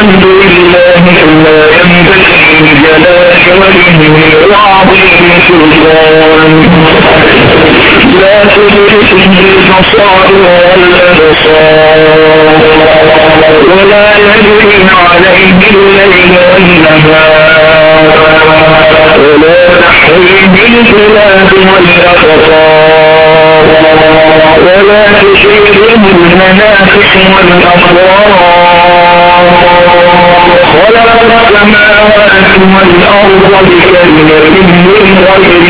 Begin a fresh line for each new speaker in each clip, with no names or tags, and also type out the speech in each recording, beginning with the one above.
الحمد لله كما ينبغي لجلال وجهه وعظيم سلطانه لا تدركه البصائر والأبصار ولا يجري عليه الليل والنهار ولا تحويه البلاد والأقطار ولا تشيره المنافس والأضرار خلق السماوات والأرض بكلمة من غير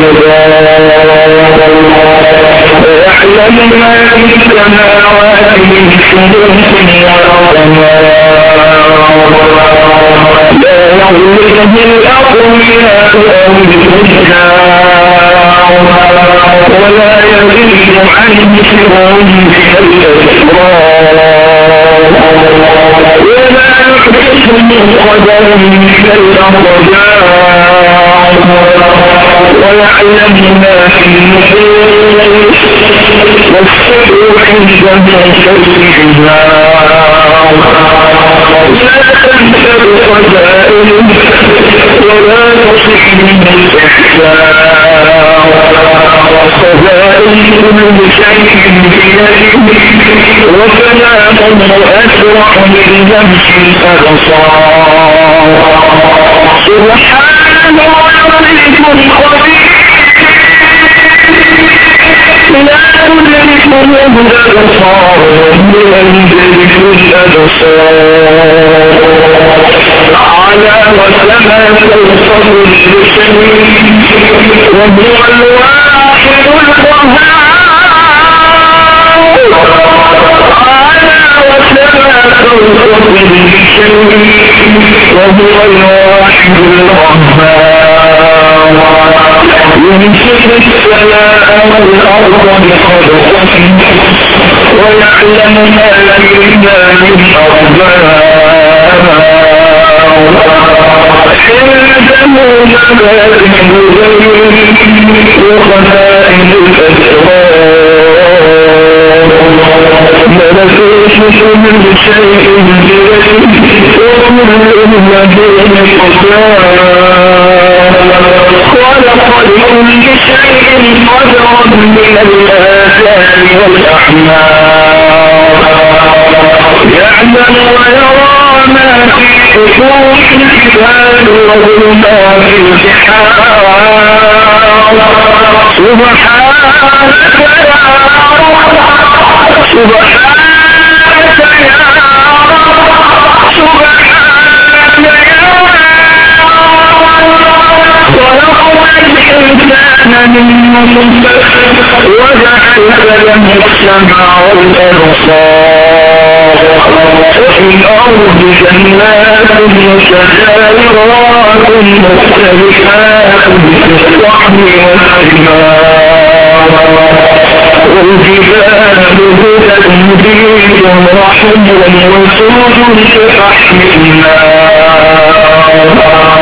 ويعلم ما في السماوات من شموس ورمار لا يغلبه الأقوياء أو الفجار ولا يزيد عنه سرهم من الأسرار ولا يحدث من قدر كالأرجاء ويعلم ما في النفوس والسر عنده كالإجماع لا تنسب خزائنه ولا تصح من الإحسان خزائن كل شيء بيده وكلامه أسرع من لمس الأبصار سبحانه الملك الخبير لا تدركه الأبصار وهو يدرك الأبصار على وسما فوق كل شيء وهو الواحد القهار على وسما فوق كل شيء وهو الواحد القهار يمسك السماء والأرض بخلقه ويعلم ما فيها من أرباب عنده مفاتح الغيب وخزائن الأسرار ملكوت كل شيء بيده وكل له مقدار خلق لكل شيء قدرا من الآثار والأحمار يعلم ويرى ما في حقوق الجبال وما في البحار سبحانك يا رب سبحانك يا رب سبحانك يا الإنسان من نطفة وجعل له السمع والأبصار وفي الأرض جنات متجاورات مختلفات بالطعم والثمار والجبال هدى بيض وحمر وسود كفحم النار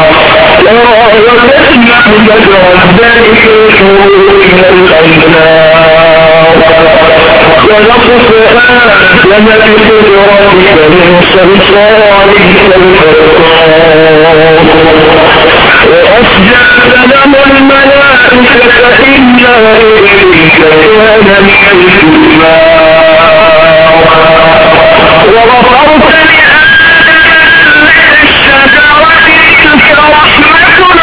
وتسمع بدر الذلك الشرور إلى الأنهار ونقص آدم بقدرتك من صلصال كالفخار وأسجد له الملائكة إلا إليك كان من الجبار وغفرت لآدم الشجرة تلك رحمة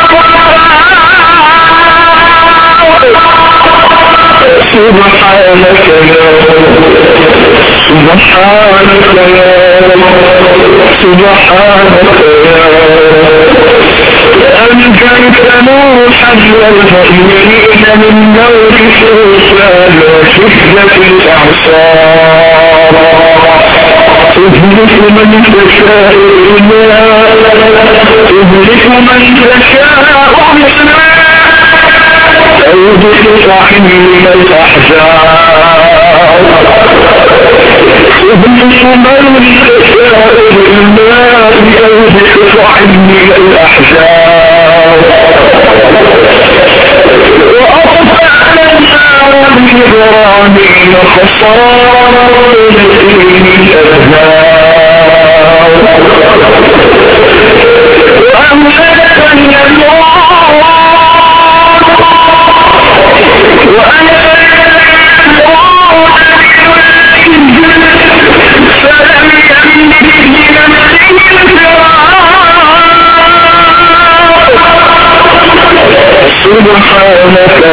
سبحانك يا رب سبحانك يا رب سبحانك يا رب أنجيت نوحا والمؤمنين من نور الشيطان وشدة الأعصار تهلك من تشاء تهلك من تشاء أوجد صحيح الأحزاب تهلك من تشاء الماء أوجد صحيح الأحزاب وأطفأنا النار بإبراهيم خسارة من الأبناء سبحانك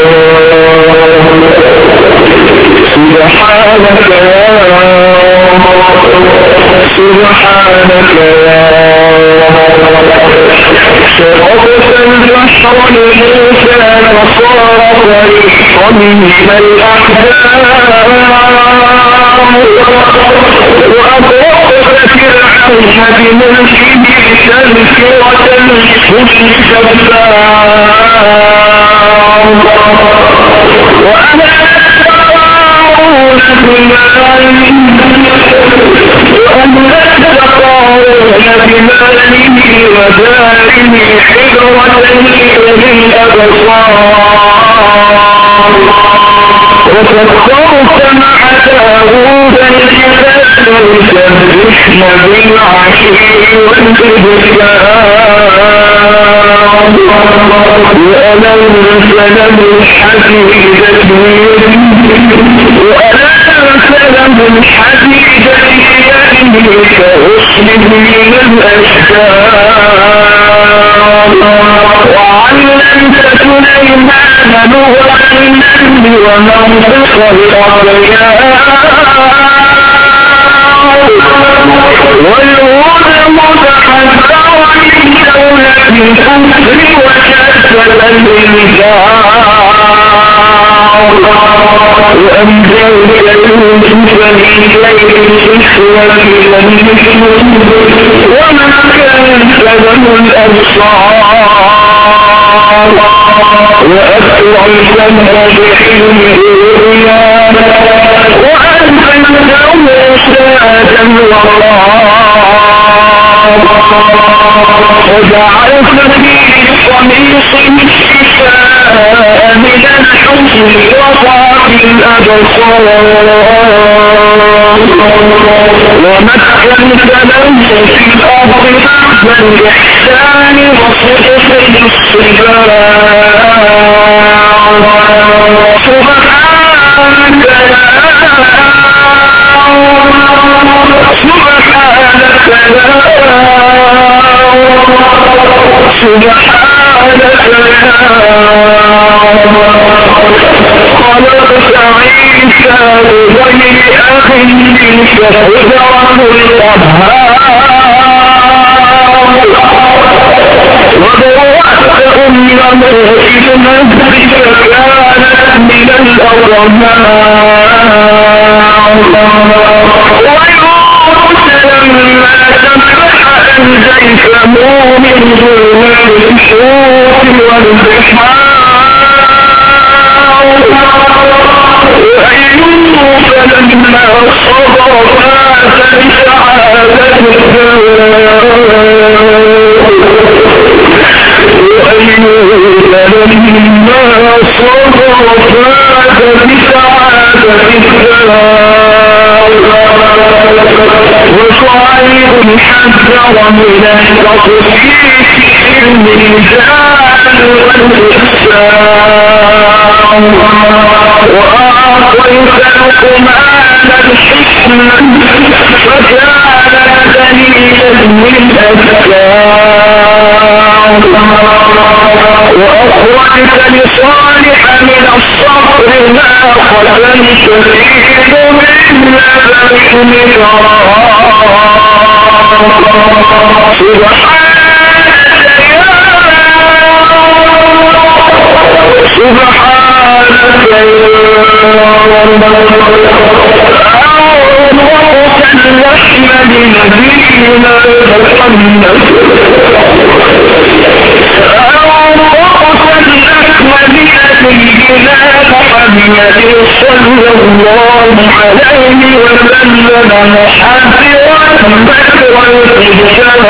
شرفت البحر لموسى فصار طريقا من الأحزاب وأطرقت فرعون بملكه تذكرة لكل جبار وأنا أتقارون بماله وداره حجرة للأبصار وسخرت مع داود الجبال يسبحن بالعشي والإبكار وألنس له الحديدة بيده كغصن من الأشجار وعلمت سليمان لغة النمل ومنطق الأطيار والغنم تحذر من دولة الكفر وكسل الإنكار وأنزلنا يوسف من ليل الإخوة وما كانت له الأبصار وأكرمته بحلم الرؤيا وأنزلته سادا وجعلت في قميصه شفاء من الحزن وضعف الأبصار ومكنت له في الأرض بعد الإحسان وصدق الصبار سبحانك خلقت عيسى بغير أخ منك قدره القهار وضوأت أمه إذ نزلت كانت من الأرمان ويونس لما سبح أنجيته من ظلم الحوت والبحار وأيوب لما صبر فاز بسعادة وأيوب لما صبر فاز بسعادة وشعيب حذر من التصريف الميزان والإحسان وأعطيت لقمان الحكمة فكان دليلا للأذكار وأخرجت لصالح من الصبر ما خلنت فيه من لبن سبحانك يا رب أعوذ اللحم لنبينا محمد محمد صلى الله عليه وسلم محذرا بكر الإجتماع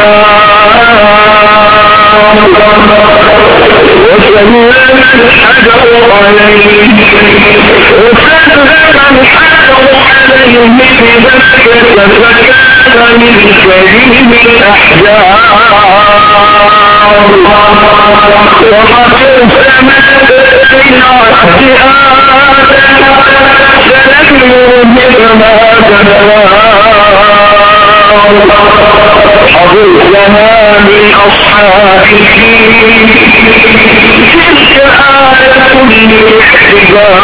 وسلم الحجر عليه بمكة فكان من كريم الأحجار وقد سمت من عهد سنكمل بما تنوى حضرت لها من أصحاب الفيل تلك آية للاحتجاج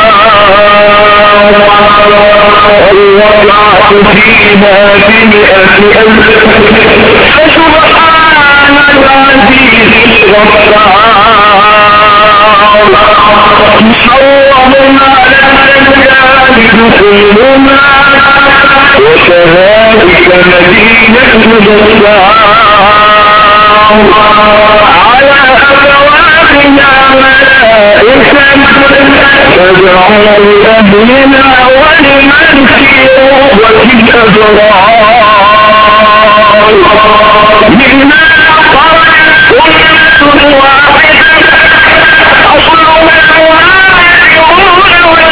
ووضعت فيها بمئة ألف فسبحان العزيز الغفار صورنا للجاد كلنا وكذلك مدينة الجبار على أبوابنا ملائكة تدعو لأهلنا ولمن في روضة الأبرار منا خرجت أمة واحدة أصلها الواحدون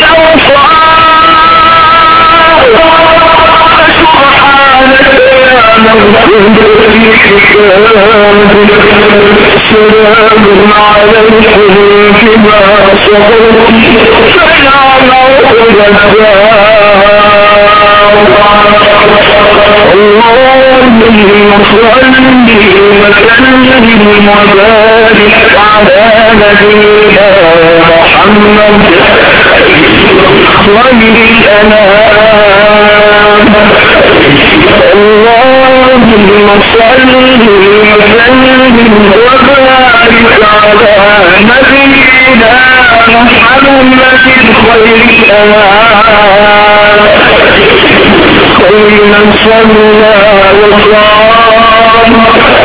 والأوصار سبحانك يا من سلام عليكم فيما صبرتم فنعم عقبى اللهم صل وسلم وبارك على نبينا محمد خير الأنام اللهم صل وسلم وبارك على نبينا محمد خير الأنام خير من صلى وصام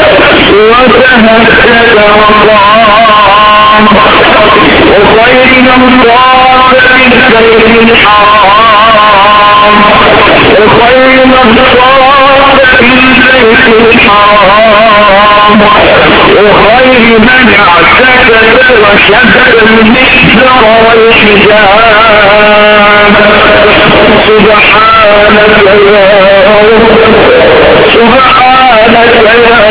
وتهجد وقام وخير من طاف بالبيت الحرام وخير من طاف بالبيت الحرام وخير من اعتكف وشد المحجر والحجاب سبحانك يا رب سبحانك يا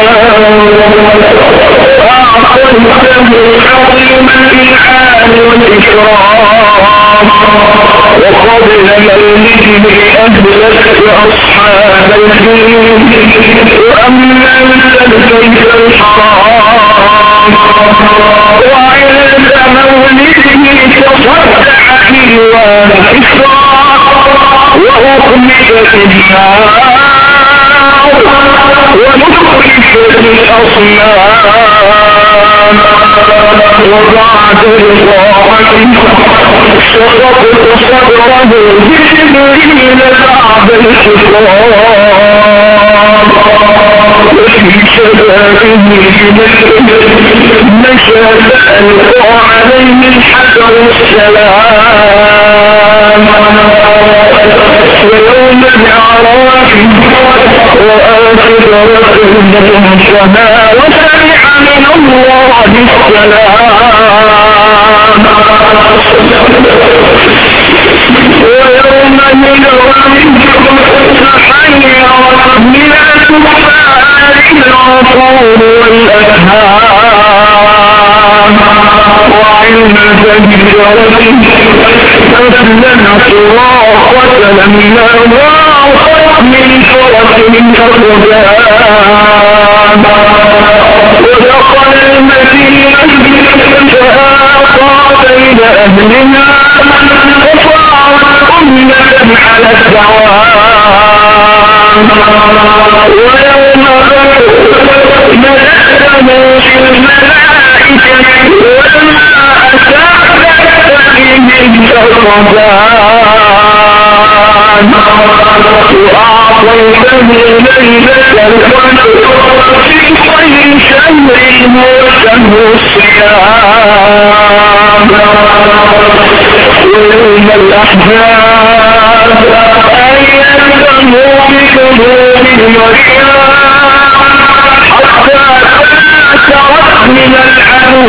رب أعطيته عظيم الإنعام والإكرام وقبل مولده أهلكت أصحاب الدين وأمنت البيت الحرام وعند مولده تصدع ديوان إسراء وأخمدت النار ونخرجت الأصنام وبعد الطاعة شققت صدره بجبريل بعد الخطاب وفي شبابه مشى ألقى عليه الحجر السلام ويوم الأعراف وآخر منتهى وسمع من الله السلام ويوم تحيرت من الكفار العقول والأفهام وعند الجرة أسلم صراخة لما ضاقت من فرق الأقدام ودخل المدينة فآقى بين أهلها وصارت أمة على الدوام ويوم ملأته بالملائكة ولما أتاك بهم الرضان وأعطيته ليلة القدر في خير شهر وشهر الصيام ويوم الأحزاب أيده بقلوب الرياح حتى تأثرت من العدو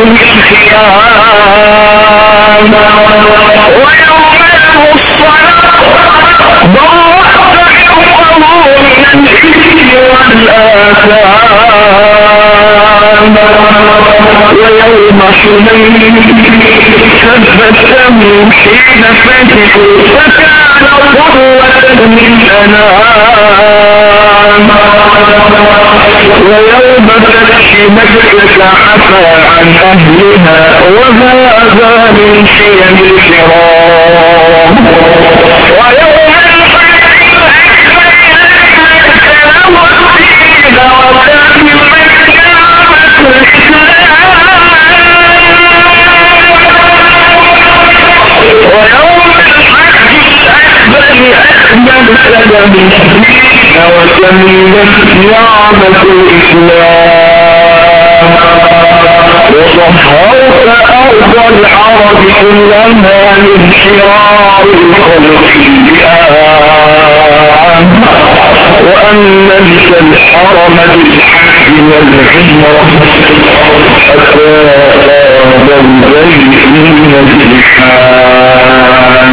الخيام ويوم الصلاة ضربت حقه من الحزن والآثام ويوم حنين ثبته حين فتحوا فكان قوة للأنام ويوم فتح مكة عفا عن أهلها وهذا من شيم الكرام ويوم الفتح ويوم الحج الأكبر أكملت لهم دينك وتمت نعمة الإسلام وطهرت أرض العرب كلها من شرار الخلق وأمنت الحرم بالحج والعمرة حتى قام البيت من الزحام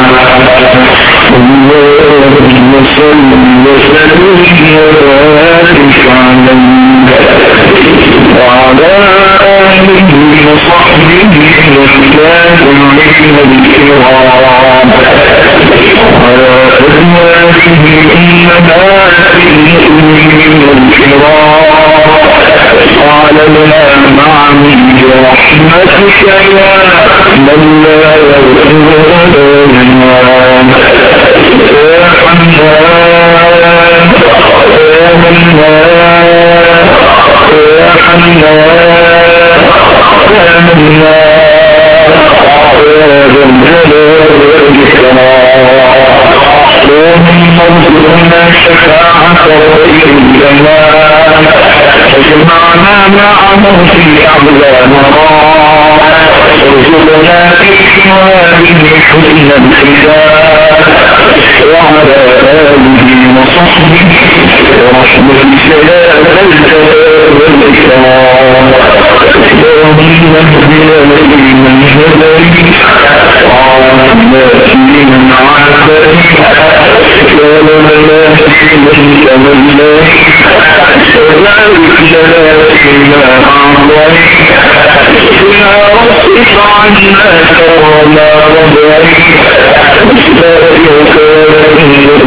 اللهم صل وسلم وبارك عليه وعلى آله وصحبه والتابعين الكرام وعلى أزواجه أمهات المؤمنين الكرام وعلينا معهم برحمتك يا من لا يغفر لنا يا حنان يا منان يا حنان يا منان يا ذا الجلال والإكرام اللهم ارزقنا شفاعة خير الزمان اجمعنا معه في أعلى مرام ارزقنا في ثوابه حسن الختام وعلى آله وصحبه ورحمة يا ذا الجلال والإكرام اللهم اهدنا لمن هديت وعافنا فيمن عافيت ولا يهدي من توليت وبارك لنا فيما أعطيت ولا واصرف عنا شر ما رضيت لا يكاد إليك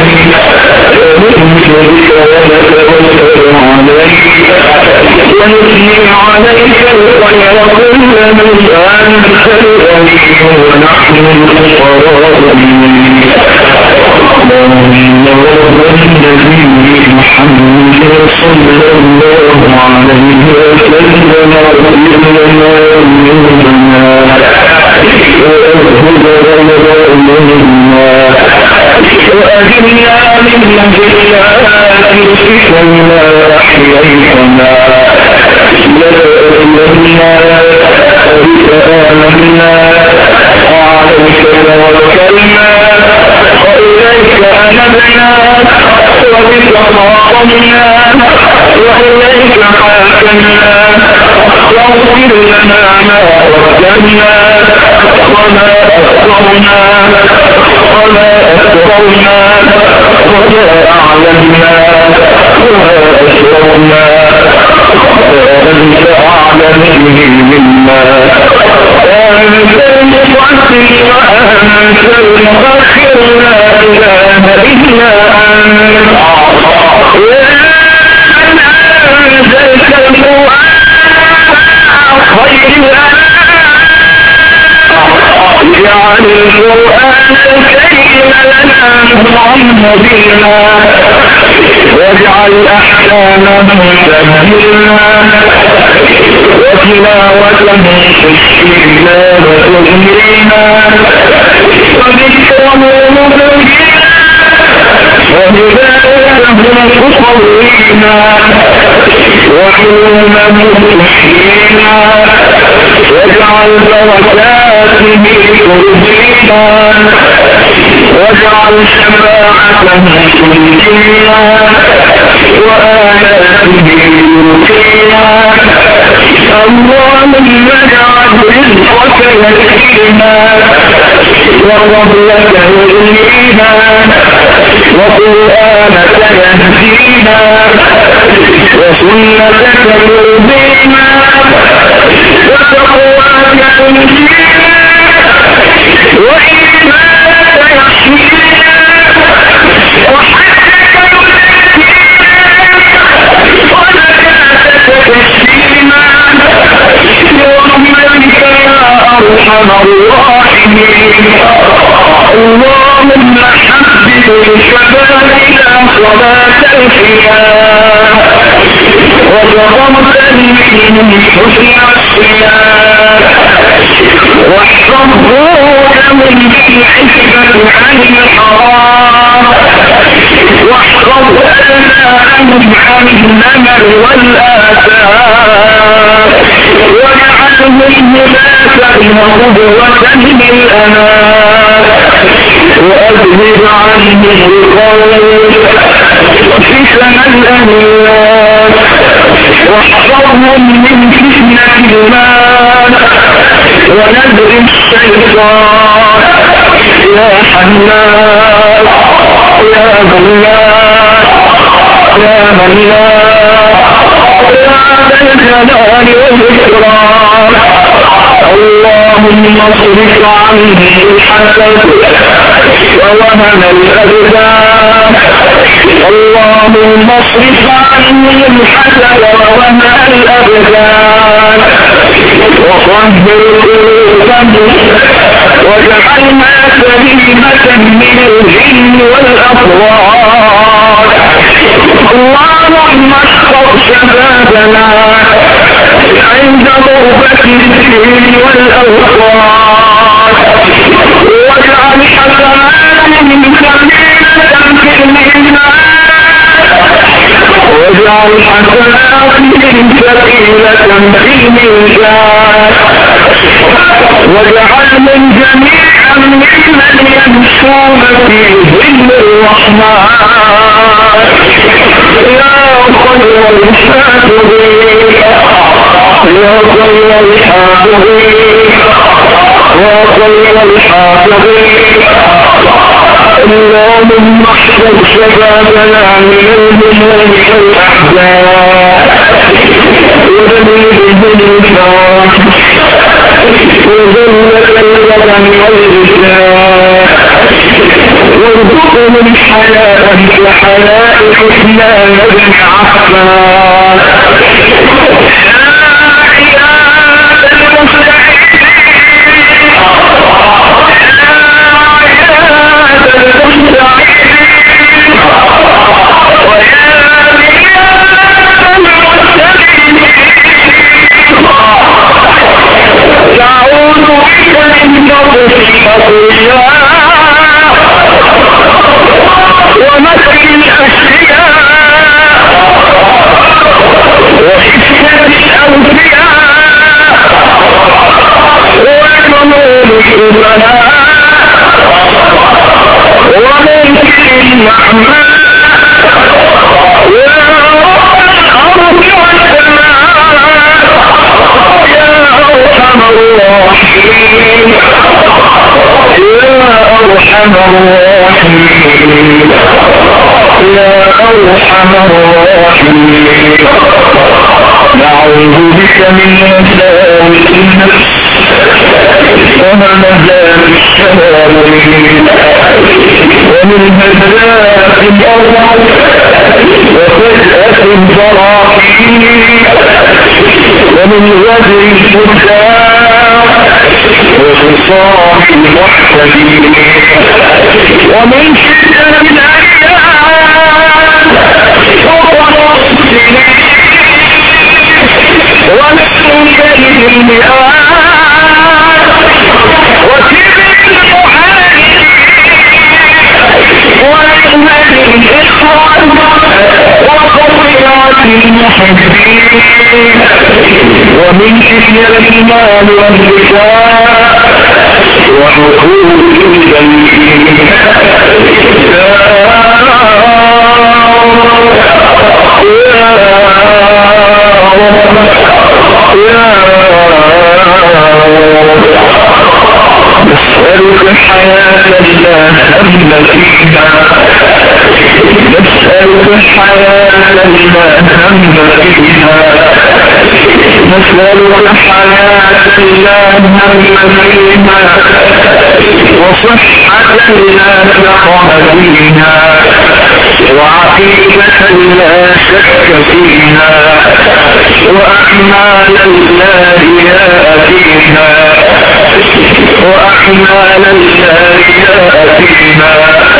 ونؤمن بك ونتوكل عليك ونثني عليك الخير كل من أنت الغني ونحن الفقراء اللهم رب النبي محمد صلى الله عليه وسلم اغفر لنا ذنوبنا واذهب غضبنا وأجرنا من سيئات وما أحييتنا لا أؤمنا بك آمنا وعليك توكلنا وإليك أنبنا وبك خاصمنا وإليك حاكمنا واغفر لنا ما قدمنا وما أسررنا وما أسررنا وما أعلمنا وما أسررنا وأنت أعلم به منا وأنت المقدم وأنت المؤخر لا إله إلا أنت أنزلت القرآن خير اجعل القرآن الكريم لنا نظام بنا واجعل أحكامه تهدينا وتلاوته تشفينا وتغنينا وذكره مبينا وهدايته تصوينا وعلومه تحيينا واجعل بركاته ترضينا واجعل شفاعته تنجينا وآياته يرقينا اللهم اجعل رزقك يكفينا وفضلك يغنينا وقرآنك يهدينا وسنتك يرضينا وتقواك تنجينا وإيمانك يحمينا وحجك ينجينا أرحم الراحمين. اللهم حبب الشباب إلى صلاة القيام وتقبل منهم حسن الصيام واحفظهم بالحكمة عن الحرام واحفظ أبناءهم عن النمر والآثام واجعلهم هداة وقدوة للأنام وأذهب عنهم القول فتن الأهوال واحفظهم من فتنة المال ونذر الشيطان يا حنان يا منان يا منان يا ذا الجلال والإكرام. اللهم اصرف عني الحسد ووهن الأبدان. اللهم اصرف عني الحسد ووهن الأبدان وطهر قلوبنا واجعلنا سليمة من الجن والأطوار. اللهم احفظ شبابنا عند ضربة الدين والأوقات واجعل حسناتهم كبيرة في الميزان واجعل حسناتهم ثقيلة في الميزان واجعلهم جميعا ممن يمشون في ظل الرحمن يا خير الحافظين يا خير الحافظين يا خير الحافظين. اللهم احفظ شبابنا من الهموم والأحزان وذنوبهم الفاح وذلة الوطن والرجال وارزقهم حياة كحياة عثمان بن عفان. تعود بك من نظرك ومكر الأشياء وحسنة الأوفياء وجنون الأمناء ومنكر النعماء يا رب الأرض والسماء يا أرحم الراحمين يا أرحم الراحمين يا أرحم الراحمين. نعوذ بك من مساوئ النفس ومهزات الشياطين ومن هزات الأرض وفجأة البراكين ومن وجه الفساق وخصام المحتدين ومن شدة الأيام وقرص السنين ونسل كيد المئات وكبر المعانين ونهمل الإخوان وخطيئات المحبين ومن فتنة المال والنساء وحقوق الجميل نسألك الحياة لا هم فيها نسألك الحياة لا هم فيها نسألك الحياة لا هم فيها وصحة لا سقم فيها وعقيدة لا شك فيها وأعمالا لا رياء فيها أعمال السيئات فيما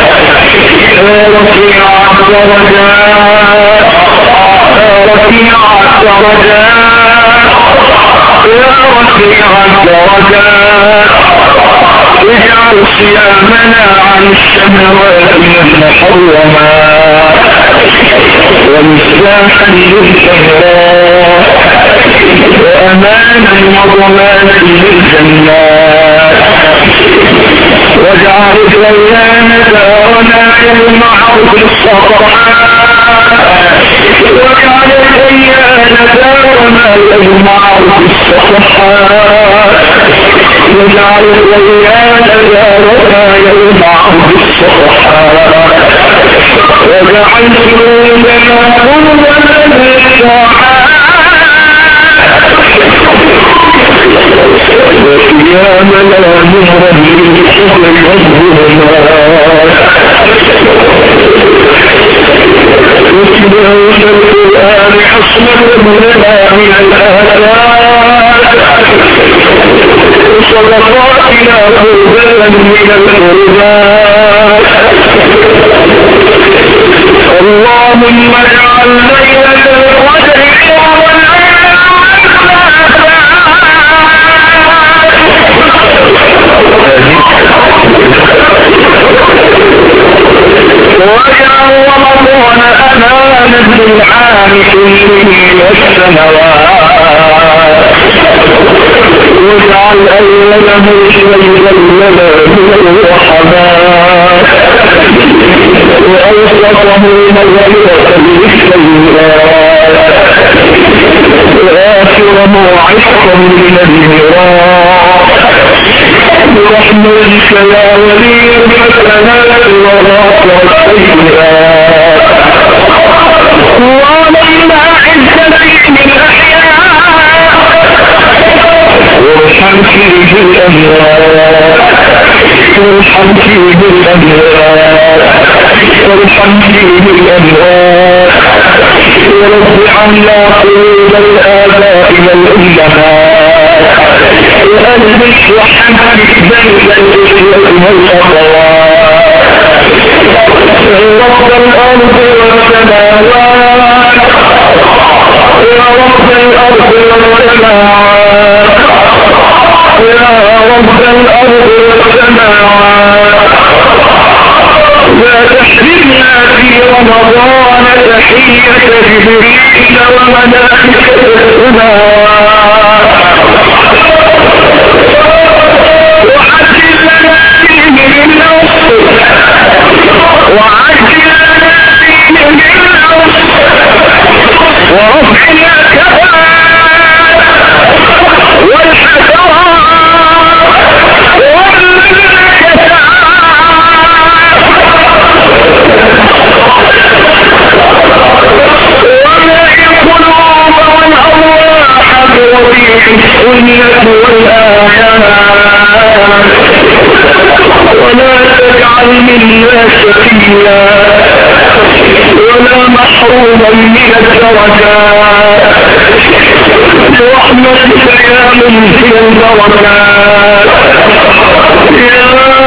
رفيع الدرجات رفيع الدرجات يا رفيع الدرجات اجعل صيامنا عن الشهوات المحرمات ومفتاحا للخيرات وأمانا وضمانا للجنات واجعل الأيام دارنا يوم عرض الصفحات واجعل الأيام دارنا يوم عرض الصفحات واجعل الأيام دارنا يوم عرض الصفحات واجعل سرورنا قوة للطاعات وقيامنا نورا للشكر والظلمات وتلاوة القرآن حصنة لنا من الآيات وصدقاتنا قربانا من القربات اللهم اجعل ليلة القدر واجعل رمضان أمانا للعام كله والسنوات واجعل أوله شيئا لنا من الرحمات وأوسطه مغفرة للسيئات وآخره عشقا من النيران برحمتك يا ولي الحسنات وغافر السيئات وعلينا عزتك من الأحياء وارحم فيه الأموات وارحم فيه الأموات وارحم فيه الأموات ورد عنا قلوب الآباء والأمهات وألبس وحمد بين الإخوة والأخوات رب الأرض والسماوات يا رب الأرض والسماوات يا رب الأرض والسماوات لا تحرمنا في رمضان تحية جبريل وملائكة السماوات وعجل لنا فيه بالنصر وعجل لنا فيه بالنصر ورفع الكفاء والحسرات بربيع السنة والآيات ولا تجعل منا شقيا ولا محروما من الدرجات برحمتك يا منزل البركات يا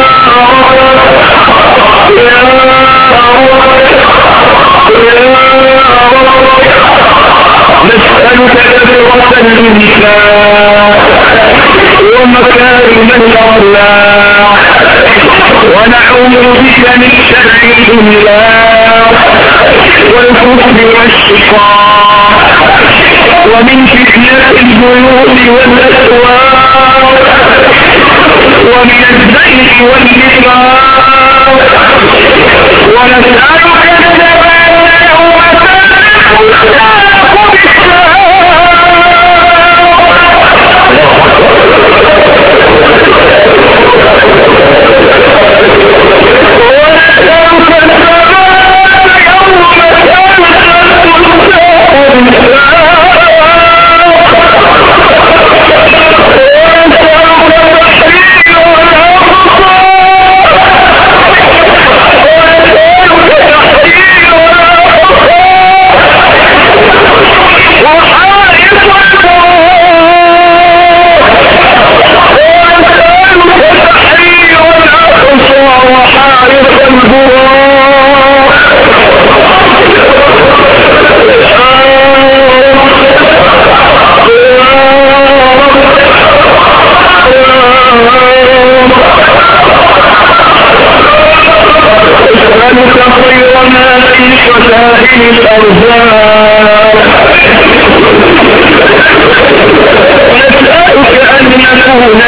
نسألك كبيرة الإنسان ومكارم الأخلاق ونعوذ بك من شر الإملاق والكفر والشقاق ومن فتنة البيوت والأسواق ومن الزيغ والنفاق ونسألك الثبات يوم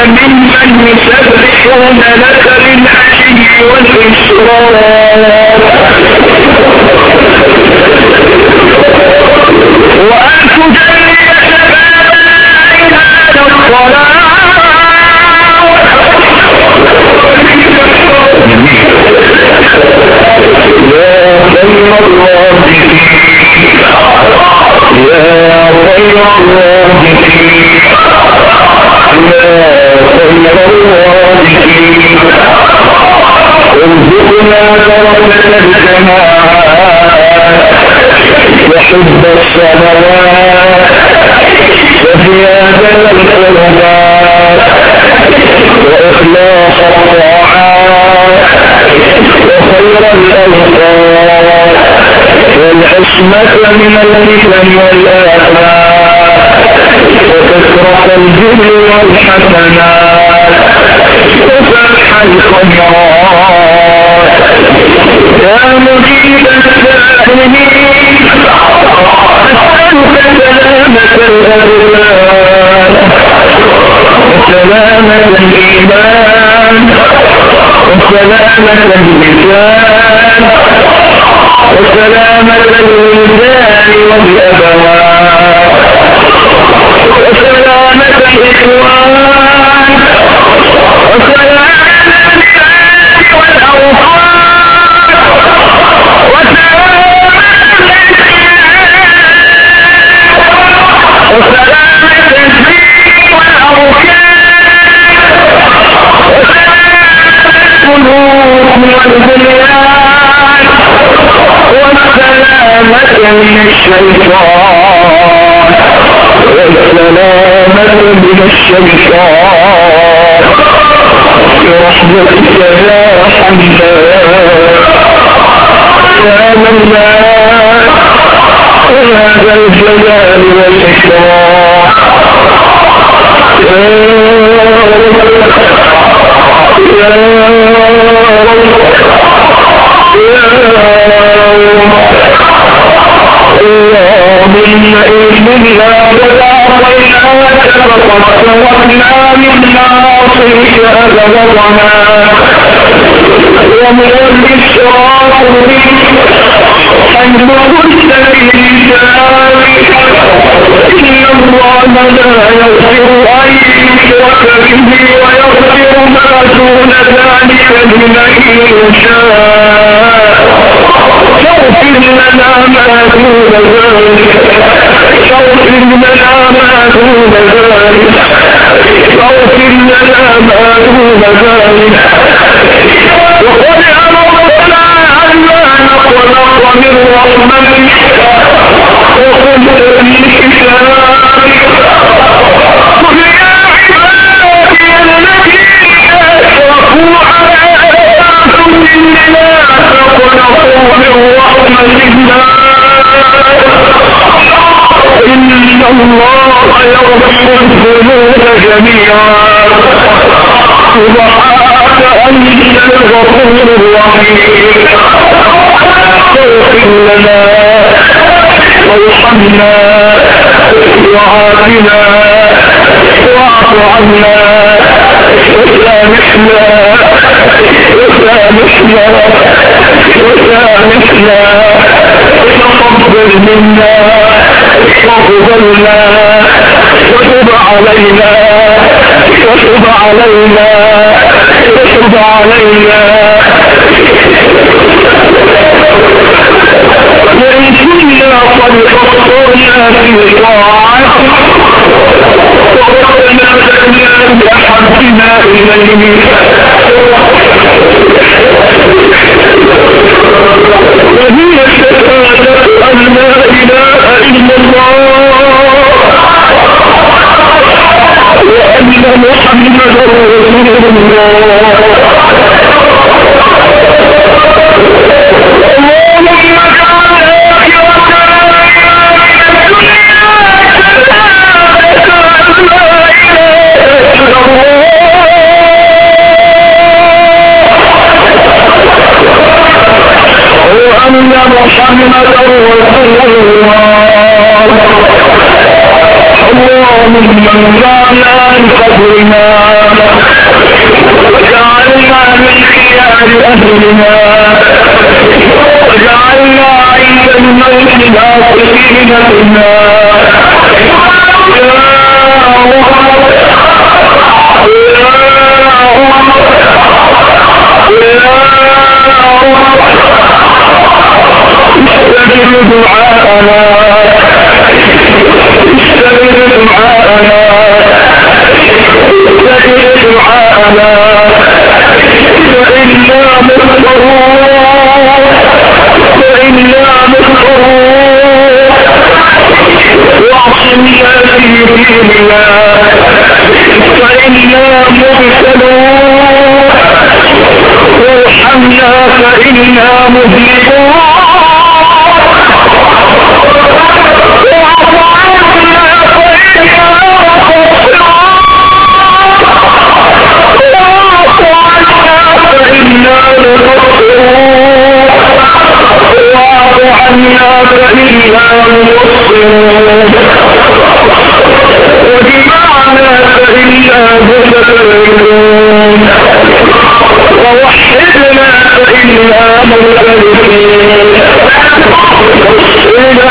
ممن يسبحون لك بالعشي والإشراق وأن تجلي شبابنا إلى الصلاة يا خير الرازقين يا خير الرازقين يا خير الرازقين ارزقنا بركة الجماعات وحب الصلوات وزيادة القربات وإخلاص الطاعات وخير الأوقات والعصمة من الفتن والآفات وكثرة الجد والحسنات وفتح الخيرات يا مجيب السائلين أسألك سلامة الأبدان وسلامة الإيمان وسلامة اللسان وسلامة الولدان والأبوات وسلامة الإخوان وسلامة الناس والأوقات وسلامة الدين والأركان القلوب والبنيان والسلامة من الشيطان والسلامة من الشيطان برحمتك يا حنان يا منان يا ذا الجلال والإكرام يا اللهم إنا وتعطيناك فقد صرفنا من معاصيك أبغضنا ومن الإشراك منك حيث كنت بلسانك إن الله لا يغفر أن يشرك به ويغفر ما دون ذلك لمن يشاء فاغفر لنا ما دون ذلك فاغفر لنا ما دون ذلك فاغفر لنا ما دون ذلك وقد أمرتنا أن لا نقنط من رحمتك وقلت من كتابك قل يا عبادي الذين أشركوا على أنفسهم لا تقنطوا من رحمة الله إن الله يغفر الذنوب جميعا سبحانك أنت الغفور الرحيم اغفر لنا وارحمنا وعافنا واعف عنا وسامحنا وتقبل منا واقبلنا وتب علينا وإن كنا قد قصرنا في طاعتك وقدنا بأحبنا إليك وهي شهادة أن لا إله إلا الله وأن محمدا رسول الله اللهم اجعل وأن محمدا رسول الله اللهم ممن معنا من قبلنا وجعلنا من خيار أهلنا وجعلنا عند الموت ناصرين منا استمر دعاءنا استمر دعاءنا استمر دعاءنا فإنا مضطرون فإنا مضطرون واعصمنا في ديننا فإنا مبتلون وارحمنا فإنا مذنبون واعف عنا فإنا مبصرون وجمعنا فإنا متفرقون ووحدنا فإنا مختلفون إلى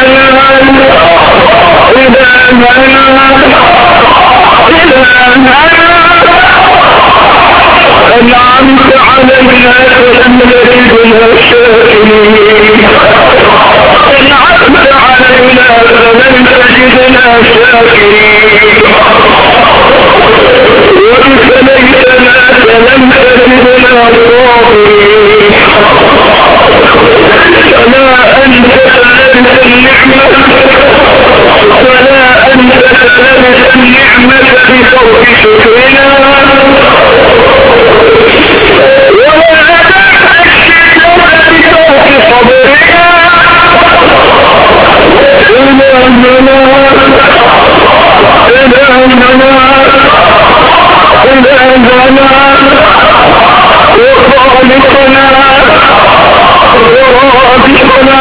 أنعمت علينا فلم نجدنا شاكرين أنعمت علينا فلم تجدنا شاكرين وابتليتنا فلم تجدنا صابرين فلا أنت سلمت النعمة فلا أنت سلمت النعمة بفوق شكرنا ولا أدعك الشكرة بفوق صبرنا إلهنا وخالقنا ورازقنا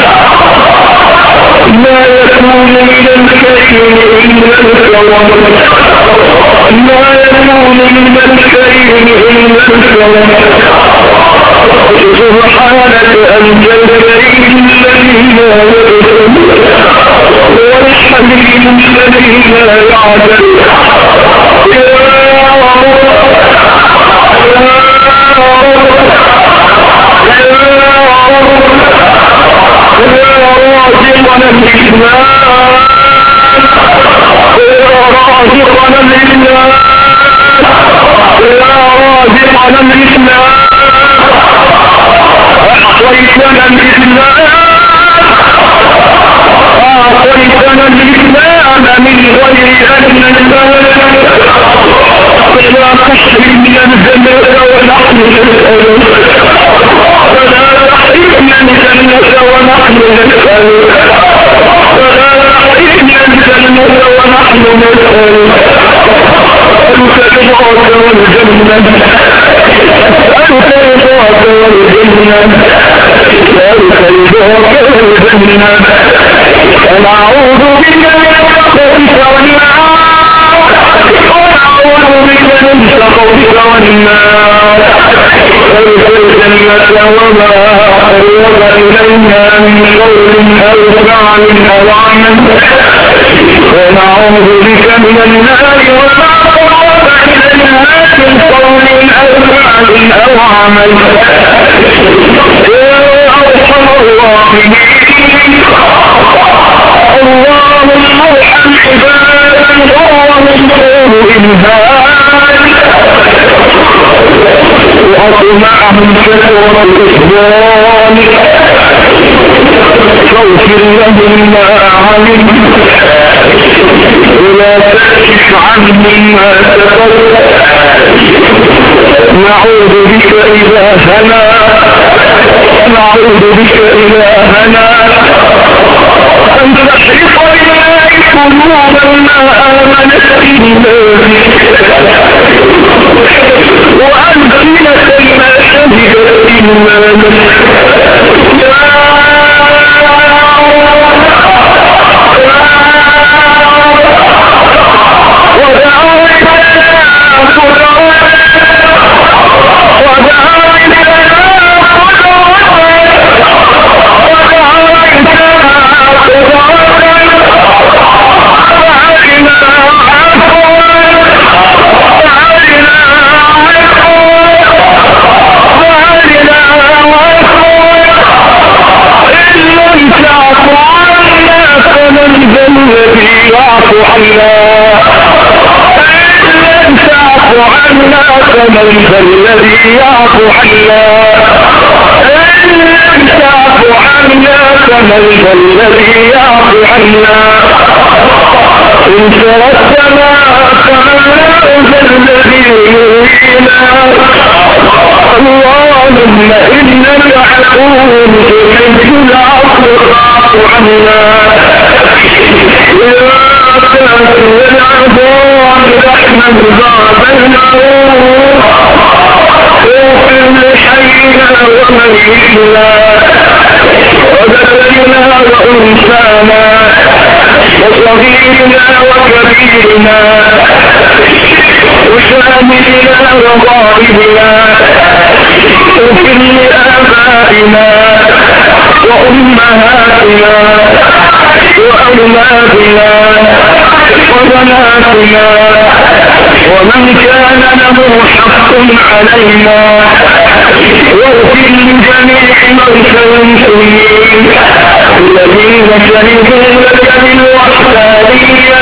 ما يكون من الكريم إلا الكرم ما يكون من الكريم إلا الكرم سبحانك أنت الكريم الذي لا يبخل والحليم الذي لا يعدل رازقنا الإيمان رازقنا الإيمان رازقنا الإيمان أعطيتنا الإيمان أعطيتنا الإيمان من غير أن نسأل فلا تحرمنا الجنة ونحن نسأل فلا تحرمنا الجنة ونحن نسأل فلا تحرمنا الجنة ونحن نسأل أنت رضاك والجنة أنت رضاك والجنة أنت رضاك والجنة ونعوذ بك من الخبث والنار ونعوذ بك من الخبث والنار أنت الجنة وما قرب إليها من قول أو فعل أو عمل ونعوذ بك من النار وما قرب إليها من قول أو فعل أو عمل يا أرحم الراحمين اللهم ارحم عبادك اللهم طول إنهاك وأطمعهم شكر الإخوان فاغفر لهم ما علمت ولا تكشف عنهم ما تفرق نعوذ بك إلهنا نعوذ بك إلهنا أن تحرق إليك قلوب ما آمنت بالله وألسنة ما شهدت إلا لك عنا إن تعفو عنا فمن ذا الذي يعفو عنا إن تعفو عنا فمن ذا الذي يعفو عنا إن تردنا فمن ذا الذي يرينا اللهم إنك عفو تحب العفو فاعف عنا يا كافر العظام رحمة بعد الموت اغفر لحينا وميتنا وذكرنا وانثانا وصغيرنا وكبيرنا وشاملنا وغائبنا اغفر لآبائنا وأمهاتنا وأولادنا وبناتنا ومن كان له حق علينا واغفر لجميع موتى المسلمين الذين شهدوا لك بالوحدانية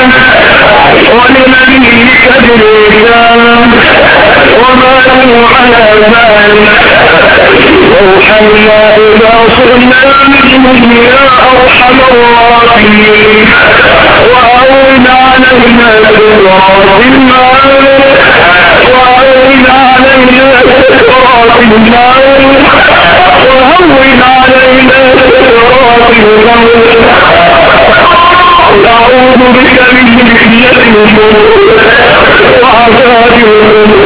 ولنبيك بالإسلام وماتوا على ذلك وارحمنا إذا صرنا منهم يا أرحم الراحمين وأعوذ علينا سكرات الموت وأعوذ علينا سكرات الموت وهون علينا سكرات الموت أعوذ بك من فتنة الموت وعذاب الموت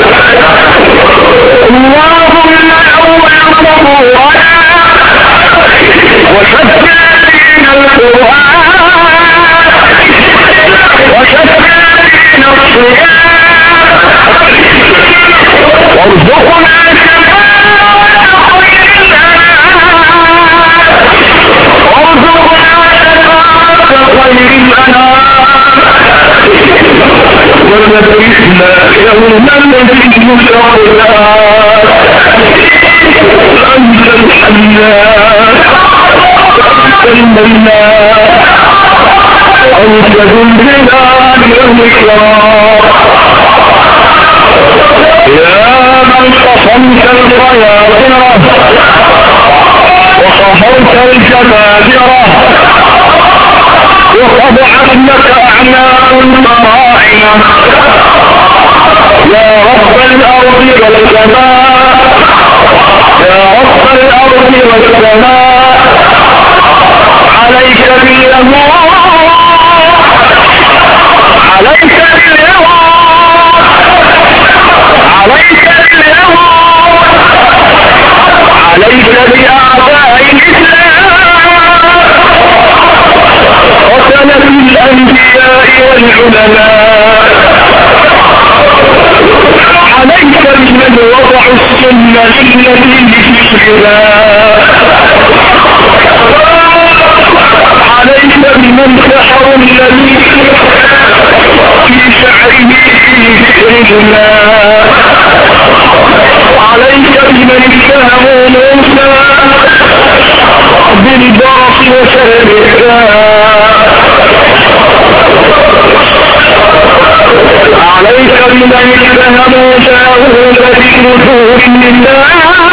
اللهم أول وشفع فينا القرآن وشفع فينا الصيام وارزقنا شفاعة خير الأنام وارزقنا شفاعة خير الأنام ونبئنا يوم الذي شرنا أنت الحنان أنت المنان أنت ذو الجلال والإكرام يا من قصمت الخياطرة وقهرت الجبابرة وخضعت لك أعناق المراحمة يا رب الأرض والسماء يا رب الأرض والسماء عليك باليهود عليك باليهود عليك باليهود عليك بأعداء الإسلام قتلة الأنبياء والعلماء عليك بمن وضعوا السنة للنبي في البلاد عليك بمن سحروا النبي في شعره في ذكر الله عليك بمن اتهموا موسى بالبرص وسهل عليك بمن اتهموا داود بنفور الله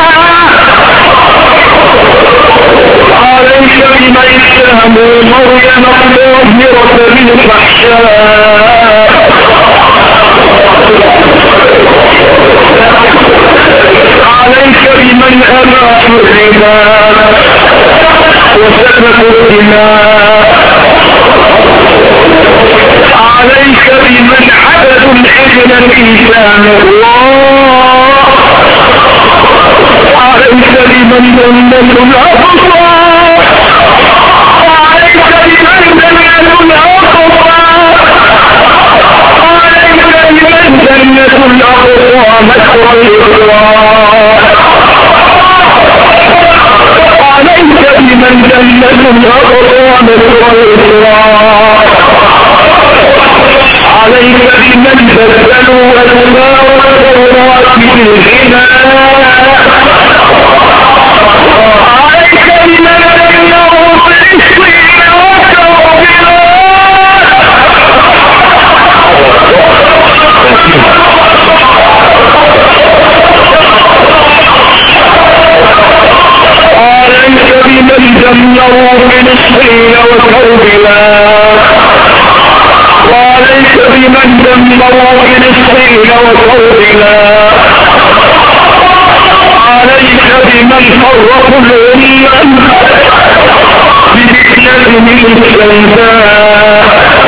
عليك بمن اتهموا مريم الطاهرة بالفحشاء عليك بمن أباحوا الربا وسفكوا الدماء عليك بمن عبدوا العجل الإنسان الله عليك بمن ذللوا الأبصار عليك بمن ذللوا الأبصار عليك بمن ذللوا الأبصار مكر الإقرار عليك بمن ذللوا الأبصار مكر الإقرار عليك بمن بدلوا أسماء التوراة بالغنى عليك بمن بدلوا فلسطين وكربلاء انكروا فلسطين وكربلاء وليس بمن دمروا فلسطين وكربلاء وليس بمن فرقوا الأمة بفتنتهم السوداء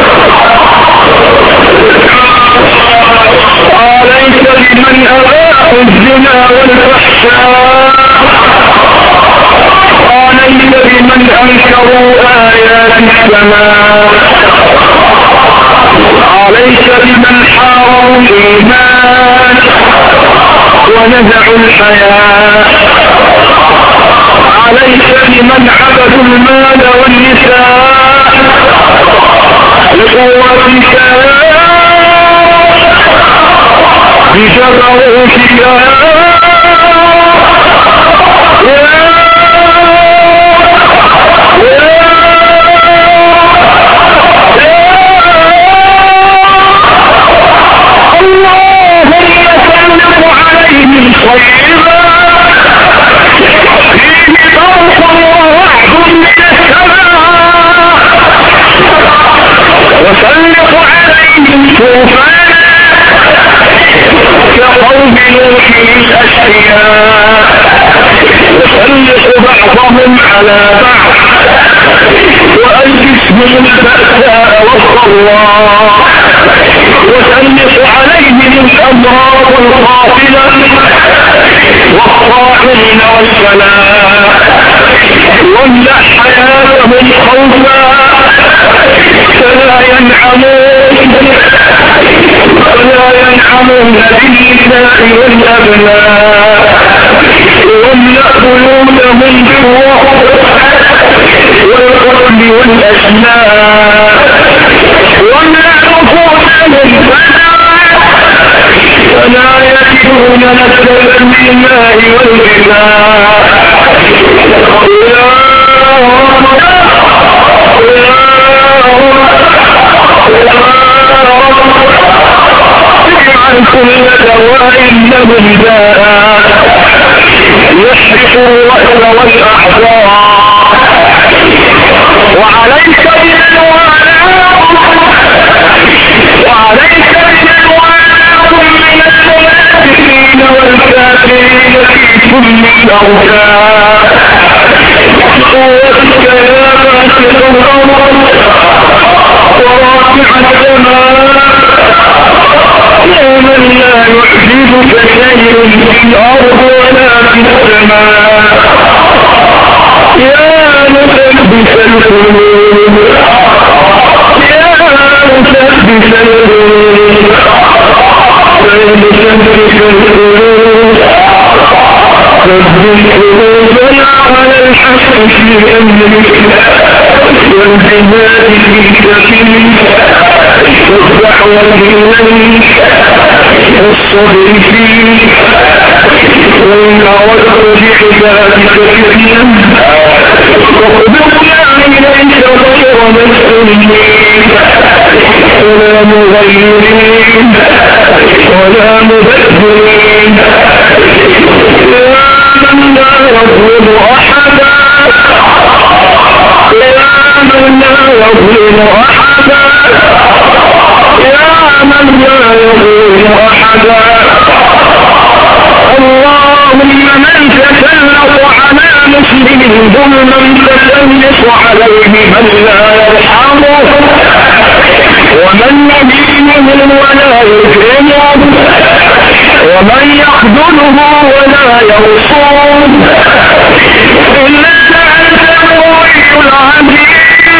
وليس بمن أباحوا الزنا والفحشاء وليس بمن أنكروا آيات السماء وليس بمن حاربوا الإيمان ونزعوا الحياة وليس بمن عبدوا المال والنساء لقوة بجبروتها اللهم سلم عليهم صيبا فيه برق ورعد من السماء وسلط عليهم طوفانا كقوم نوح الأشقياء وسلط بعضهم على بعض وألبسهم البأساء والضراء وسلط عليهم الأمراض القاتلة والطاعون والبلاء واملأ حياتهم خوفا فلا ينعمون بالنساء والأبناء واملأ بيوتهم بالرعب والقتل والأشلاء واملأ نفوسهم فلا يجدون نفسا بالماء والغذاء اجعل كل دواء لهم داء يشرح الرأس والأحضار وعليك بمن والاهم من المنافقين والكافرين في كل الأوجاع قوتك يا باسط الأرض ورافع السماء يا من لا يعجزك شيء في الأرض ولا في السماء يا مثبت القلوب يا مثبت القلوب ثبت قلوبنا على الحق في أمرك والجهاد في سبيلك والدعوة إليك والصبر فيك والعودة بعبادك فتنة واقبضنا إليك غير مسلمين ولا مغيرين ولا مبدلين يا من لا يظلم أحدا يا من لا يظلم أحدا يا من لا يظلم أحدا اللهم من تسلط على مسلم ظلما تسلط عليه من لا يرحمه ومن يهينه ولا يكرمه ومن يخذله ولا يرصوه إنك أنت القوي العزيز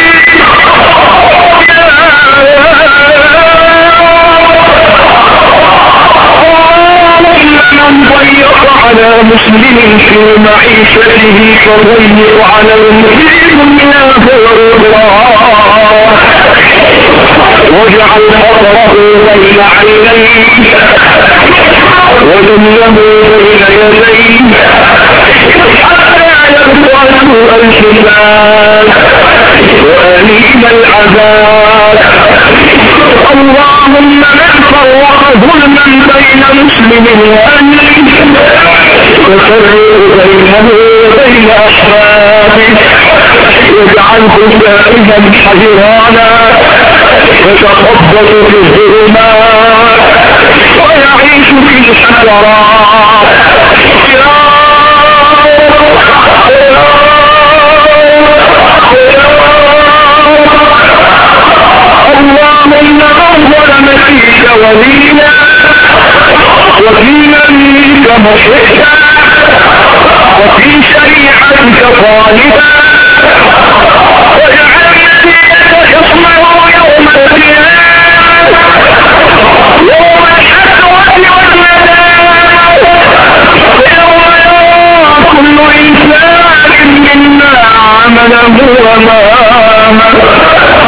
من ضيق على مسلم في معيشته فضيق على المسلم يا الله واجعل خطره بين عينيه وذله بين يديه حتى يبقى سوء الحساب وأليم العذاب اللهم من فرق ظلما بين مسلم وأهله ففرق بينه وبين أحبابه يجعله سائما حيرانا يتخبط في الظلمات ويعيش في الحسرات. اللهم أول فيك ولينا ودينا منك محيطا وفي شريعتك طالبا واجعلني يسمع يوم القيامة يوم الحسرة والندامة يوم يرى كل إنسان منا عمله وما عمله.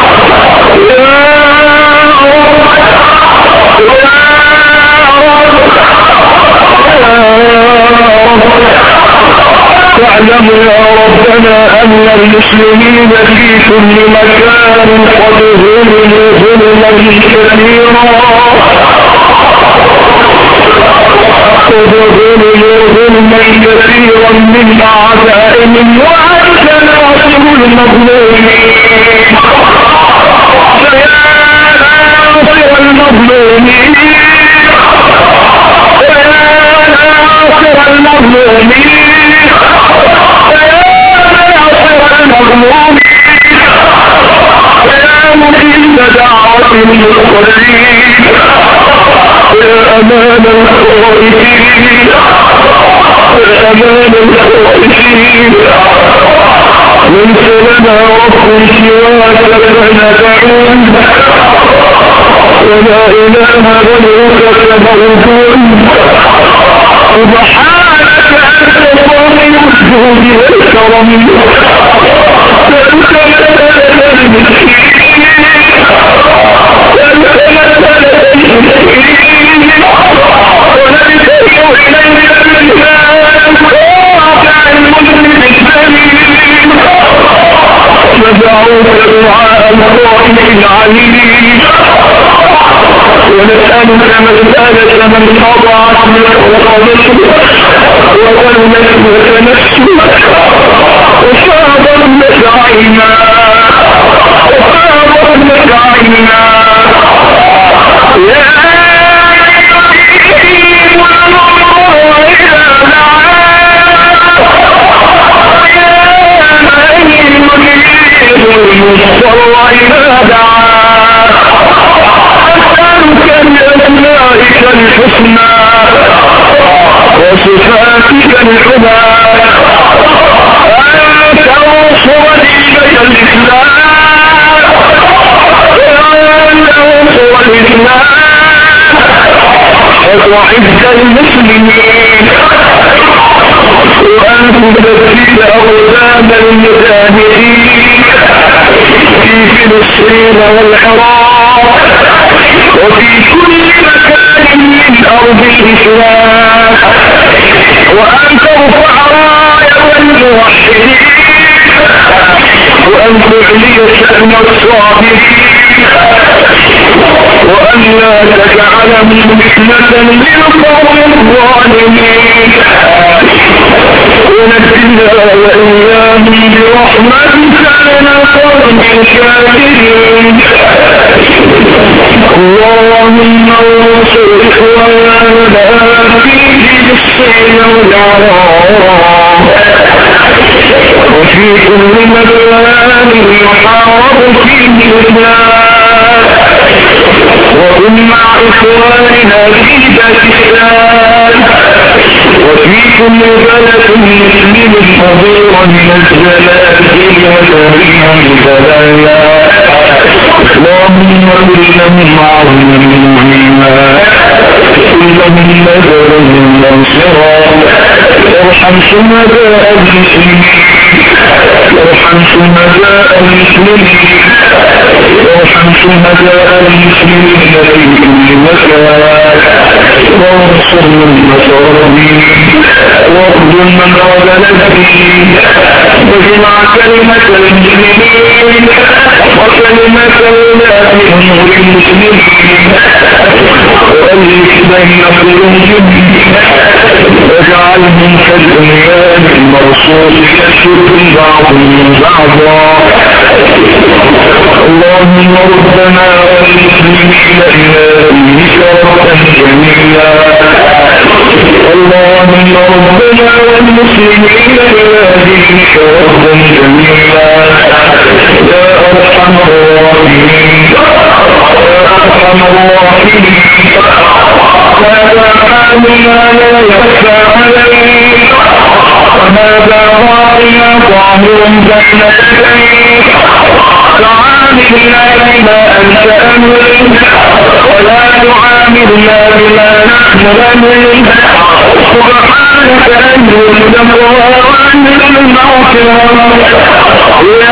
واعلم يا ربنا أن المسلمين في كل مكان قد ظلموا ظلما كثيرا من أعدائهم وأنت ناصر المظلومين فيا ناصر المظلومين يا مجيب دعوة المضطرين يا أمان الخائفين يا أمان الخائفين ليس لنا رب سواك فندعون ولا إله غيرك فموجود سبحانك أنت صاحب الجود والكرم ندعوك دعاء الرحيم العليم ونسألك مسألة من خضعت لك وظلت وتنسك وصابر لك عينا يا كريم والنور إلى المصطفى إذا دعا أسألك بأسمائك الحسنى وصفاتك العلى أن تنصر دينك الإسلام وتعز المسلمين وأن تبدل أوزان المجاهدين في فلسطين والعراق وفي كل مكان من أرض الإسلام وأن ترفع راية الموحدين وأن تعلي شأن الصابرين وأن لا تجعلهم فتنة للقوم الظالمين ونجنا وإياهم برحمتك من القوم الكافرين. اللهم انصر إخواننا في فلسطين والعراق وفي كل مكان يحارب فيه الناس وكن مع إخواننا في باكستان وفي كل بلد مسلم حضيرا من الزلازل وتاريخ البلايا. اللهم كلهم عظيما كلهم نذرا منصرا ارحم شهداء المسلمين ارحم شهداء المسلمين ارحم شهداء المسلمين في كل مكان وانصر المسلمين واخذل من خذل الدين واجمع كلمة المسلمين وكلمة ولاة أمور المسلمين وألف بين قلوبهم واجعلهم كالبنيان المرصوص يشد بعضهم بعضا ربنا والمسلمين إلى دينك ربا جميلا اللهم ربنا والمسلمين إلى دينك ربا جميلا يا أرحم الراحمين يا أرحم الراحمين هذا حالنا لا يخفى عليك هذا راعنا ظاهر بين يديك تعاملنا بما أنت أمرك ولا تعاملنا بما نحن أمرك سبحانك أنت الجبر وأنت المغفرة يا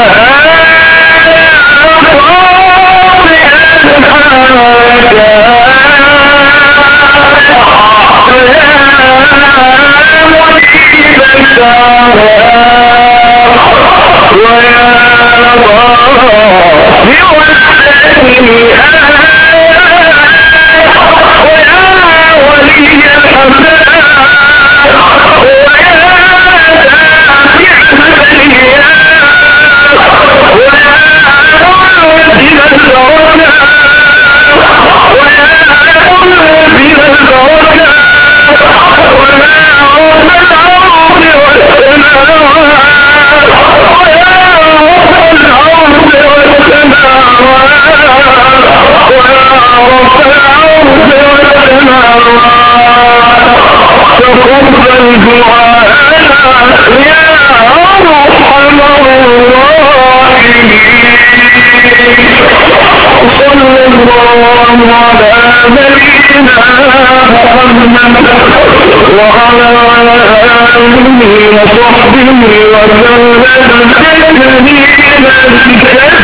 وعلى آله وصحبه وسلم تسليما كثيرا